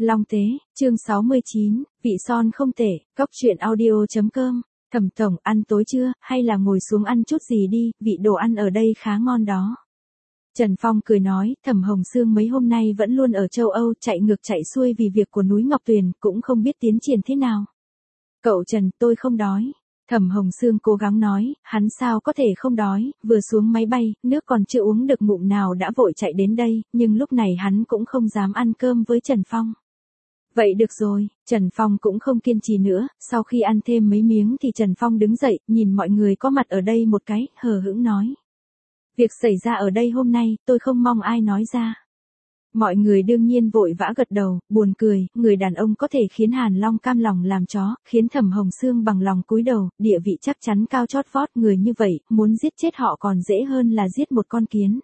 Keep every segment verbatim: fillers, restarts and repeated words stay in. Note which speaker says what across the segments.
Speaker 1: Long Tế, chương sáu mươi chín, vị son không tệ, cóc truyện audio chấm com. Thẩm tổng, ăn tối chưa, hay là ngồi xuống ăn chút gì đi, vị đồ ăn ở đây khá ngon đó. Trần Phong cười nói, Thẩm Hồng Sương mấy hôm nay vẫn luôn ở châu Âu chạy ngược chạy xuôi vì việc của núi Ngọc Tuyền, cũng không biết tiến triển thế nào. Cậu Trần, tôi không đói. Thẩm Hồng Sương cố gắng nói, hắn sao có thể không đói, vừa xuống máy bay, nước còn chưa uống được ngụm nào đã vội chạy đến đây, nhưng lúc này hắn cũng không dám ăn cơm với Trần Phong. Vậy được rồi, Trần Phong cũng không kiên trì nữa, sau khi ăn thêm mấy miếng thì Trần Phong đứng dậy, nhìn mọi người có mặt ở đây một cái, hờ hững nói. Việc xảy ra ở đây hôm nay, tôi không mong ai nói ra. Mọi người đương nhiên vội vã gật đầu, buồn cười, người đàn ông có thể khiến Hàn Long cam lòng làm chó, khiến Thẩm Hồng Sương bằng lòng cúi đầu, địa vị chắc chắn cao chót vót, người như vậy, muốn giết chết họ còn dễ hơn là giết một con kiến.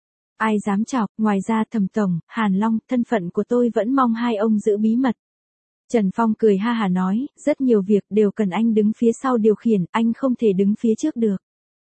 Speaker 1: Ai dám chọc, ngoài ra Thẩm tổng, Hàn Long, thân phận của tôi vẫn mong hai ông giữ bí mật. Trần Phong cười ha hả nói, rất nhiều việc đều cần anh đứng phía sau điều khiển, anh không thể đứng phía trước được.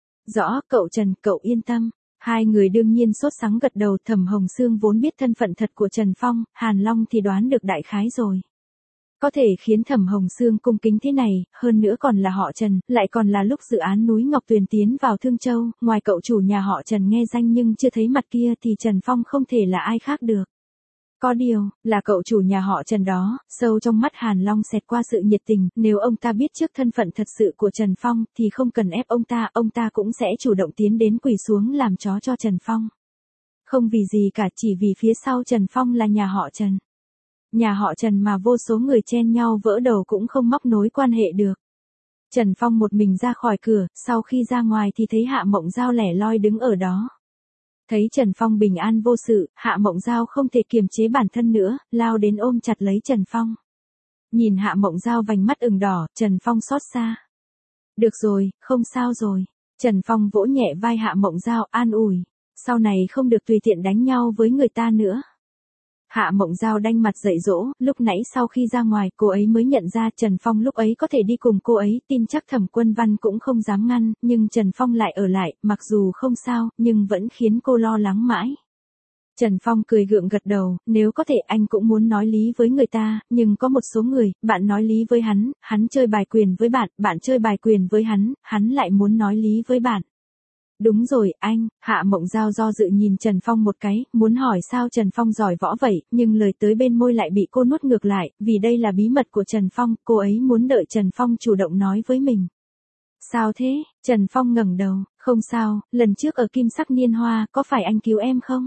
Speaker 1: Rõ, cậu Trần, cậu yên tâm. Hai người đương nhiên sốt sắng gật đầu. Thẩm Hồng Sương vốn biết thân phận thật của Trần Phong, Hàn Long thì đoán được đại khái rồi. Có thể khiến Thẩm Hồng Sương cung kính thế này, hơn nữa còn là họ Trần, lại còn là lúc dự án núi Ngọc Tuyền tiến vào Thương Châu, ngoài cậu chủ nhà họ Trần nghe danh nhưng chưa thấy mặt kia thì Trần Phong không thể là ai khác được. Có điều, là cậu chủ nhà họ Trần đó, sâu trong mắt Hàn Long xẹt qua sự nhiệt tình, nếu ông ta biết trước thân phận thật sự của Trần Phong, thì không cần ép ông ta, ông ta cũng sẽ chủ động tiến đến quỳ xuống làm chó cho Trần Phong. Không vì gì cả, chỉ vì phía sau Trần Phong là nhà họ Trần. Nhà họ Trần mà vô số người chen nhau vỡ đầu cũng không móc nối quan hệ được. Trần Phong một mình ra khỏi cửa, sau khi ra ngoài thì thấy Hạ Mộng Giao lẻ loi đứng ở đó. Thấy Trần Phong bình an vô sự, Hạ Mộng Giao không thể kiềm chế bản thân nữa, lao đến ôm chặt lấy Trần Phong. Nhìn Hạ Mộng Giao vành mắt ửng đỏ, Trần Phong xót xa. Được rồi, không sao rồi. Trần Phong vỗ nhẹ vai Hạ Mộng Giao an ủi. Sau này không được tùy tiện đánh nhau với người ta nữa. Hạ Mộng Giao đanh mặt dạy dỗ, lúc nãy sau khi ra ngoài cô ấy mới nhận ra Trần Phong lúc ấy có thể đi cùng cô ấy, tin chắc Thẩm Quân Văn cũng không dám ngăn, nhưng Trần Phong lại ở lại, mặc dù không sao, nhưng vẫn khiến cô lo lắng mãi. Trần Phong cười gượng gật đầu, nếu có thể anh cũng muốn nói lý với người ta, nhưng có một số người, bạn nói lý với hắn, hắn chơi bài quyền với bạn, bạn chơi bài quyền với hắn, hắn lại muốn nói lý với bạn. Đúng rồi, anh, Hạ Mộng Giao do dự nhìn Trần Phong một cái, muốn hỏi sao Trần Phong giỏi võ vậy, nhưng lời tới bên môi lại bị cô nuốt ngược lại, vì đây là bí mật của Trần Phong, cô ấy muốn đợi Trần Phong chủ động nói với mình. Sao thế? Trần Phong ngẩng đầu, không sao, lần trước ở Kim Sắc Niên Hoa, có phải anh cứu em không?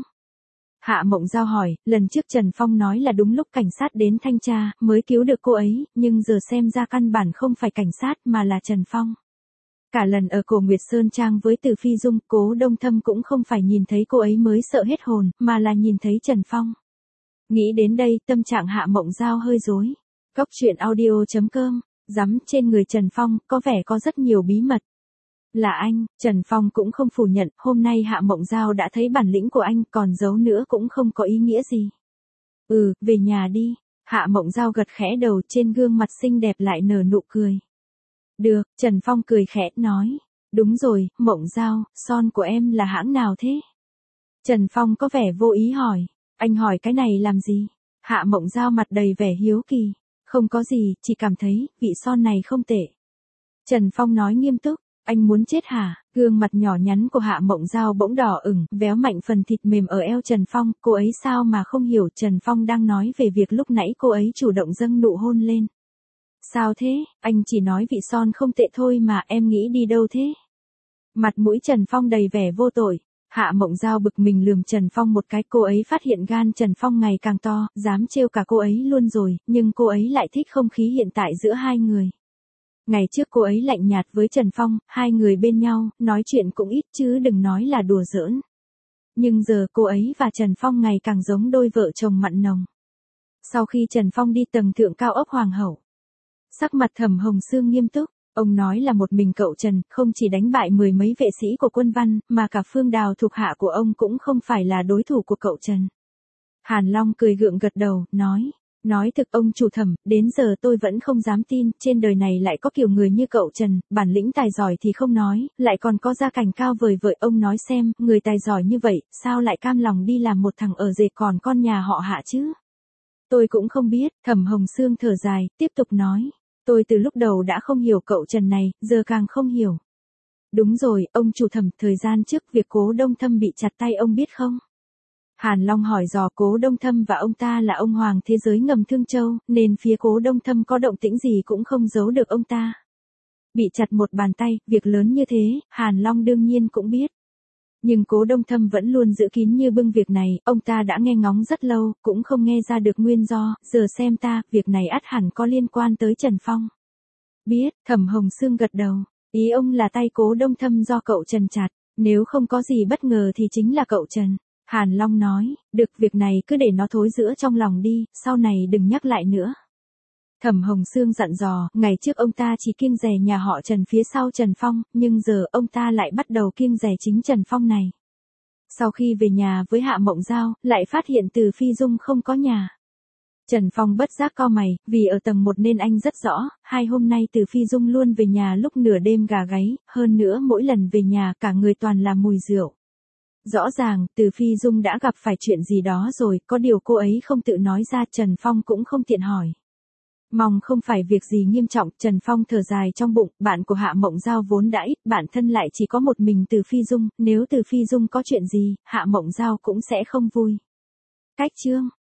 Speaker 1: Hạ Mộng Giao hỏi, lần trước Trần Phong nói là đúng lúc cảnh sát đến thanh tra, mới cứu được cô ấy, nhưng giờ xem ra căn bản không phải cảnh sát mà là Trần Phong. Cả lần ở Cổ Nguyệt Sơn Trang với Từ Phi Dung, Cố Đông Thâm cũng không phải nhìn thấy cô ấy mới sợ hết hồn, mà là nhìn thấy Trần Phong. Nghĩ đến đây, tâm trạng Hạ Mộng Giao hơi rối. Cóc truyện audio chấm com, rắm trên người Trần Phong, có vẻ có rất nhiều bí mật. Là anh, Trần Phong cũng không phủ nhận, hôm nay Hạ Mộng Giao đã thấy bản lĩnh của anh, còn giấu nữa cũng không có ý nghĩa gì. Ừ, về nhà đi. Hạ Mộng Giao gật khẽ đầu, trên gương mặt xinh đẹp lại nở nụ cười. Được, Trần Phong cười khẽ, nói. Đúng rồi, Mộng Giao, son của em là hãng nào thế? Trần Phong có vẻ vô ý hỏi. Anh hỏi cái này làm gì? Hạ Mộng Giao mặt đầy vẻ hiếu kỳ. Không có gì, chỉ cảm thấy, vị son này không tệ. Trần Phong nói nghiêm túc. Anh muốn chết hả? Gương mặt nhỏ nhắn của Hạ Mộng Giao bỗng đỏ ửng, véo mạnh phần thịt mềm ở eo Trần Phong. Cô ấy sao mà không hiểu Trần Phong đang nói về việc lúc nãy cô ấy chủ động dâng nụ hôn lên. Sao thế, anh chỉ nói vị son không tệ thôi mà, em nghĩ đi đâu thế? Mặt mũi Trần Phong đầy vẻ vô tội. Hạ Mộng Giao bực mình lườm Trần Phong một cái, cô ấy phát hiện gan Trần Phong ngày càng to, dám trêu cả cô ấy luôn rồi, nhưng cô ấy lại thích không khí hiện tại giữa hai người. Ngày trước cô ấy lạnh nhạt với Trần Phong, hai người bên nhau, nói chuyện cũng ít chứ đừng nói là đùa giỡn. Nhưng giờ cô ấy và Trần Phong ngày càng giống đôi vợ chồng mặn nồng. Sau khi Trần Phong đi tầng thượng cao ốc Hoàng hậu, sắc mặt Thẩm Hồng Sương nghiêm túc, ông nói là một mình cậu Trần, không chỉ đánh bại mười mấy vệ sĩ của Quân Văn, mà cả Phương Đào thuộc hạ của ông cũng không phải là đối thủ của cậu Trần. Hàn Long cười gượng gật đầu, nói, nói thực ông chủ Thẩm, đến giờ tôi vẫn không dám tin, trên đời này lại có kiểu người như cậu Trần, bản lĩnh tài giỏi thì không nói, lại còn có gia cảnh cao vời vợi, ông nói xem, người tài giỏi như vậy, sao lại cam lòng đi làm một thằng ở rể còn con nhà họ Hạ chứ? Tôi cũng không biết, Thẩm Hồng Sương thở dài, tiếp tục nói. Tôi từ lúc đầu đã không hiểu cậu Trần này, giờ càng không hiểu. Đúng rồi, ông chủ Thẩm, thời gian trước việc Cố Đông Thâm bị chặt tay ông biết không? Hàn Long hỏi dò. Cố Đông Thâm và ông ta là ông hoàng thế giới ngầm Thương Châu, nên phía Cố Đông Thâm có động tĩnh gì cũng không giấu được ông ta. Bị chặt một bàn tay, việc lớn như thế, Hàn Long đương nhiên cũng biết. Nhưng Cố Đông Thâm vẫn luôn giữ kín như bưng việc này, ông ta đã nghe ngóng rất lâu, cũng không nghe ra được nguyên do, giờ xem ta, việc này ắt hẳn có liên quan tới Trần Phong. Biết, Thẩm Hồng Sương gật đầu, ý ông là tay Cố Đông Thâm do cậu Trần chặt, nếu không có gì bất ngờ thì chính là cậu Trần. Hàn Long nói, được, việc này cứ để nó thối rữa trong lòng đi, sau này đừng nhắc lại nữa. Thẩm Hồng Sương dặn dò, ngày trước ông ta chỉ kiêng dè nhà họ Trần phía sau Trần Phong, nhưng giờ ông ta lại bắt đầu kiêng dè chính Trần Phong này. Sau khi về nhà với Hạ Mộng Giao, lại phát hiện Từ Phi Dung không có nhà. Trần Phong bất giác cau mày, vì ở tầng một nên anh rất rõ, hai hôm nay Từ Phi Dung luôn về nhà lúc nửa đêm gà gáy, hơn nữa mỗi lần về nhà cả người toàn là mùi rượu. Rõ ràng, Từ Phi Dung đã gặp phải chuyện gì đó rồi, có điều cô ấy không tự nói ra, Trần Phong cũng không tiện hỏi. Mong không phải việc gì nghiêm trọng, Trần Phong thở dài trong bụng, bạn của Hạ Mộng Giao vốn đã ít, bản thân lại chỉ có một mình Từ Phi Dung, nếu Từ Phi Dung có chuyện gì, Hạ Mộng Giao cũng sẽ không vui. Cách chương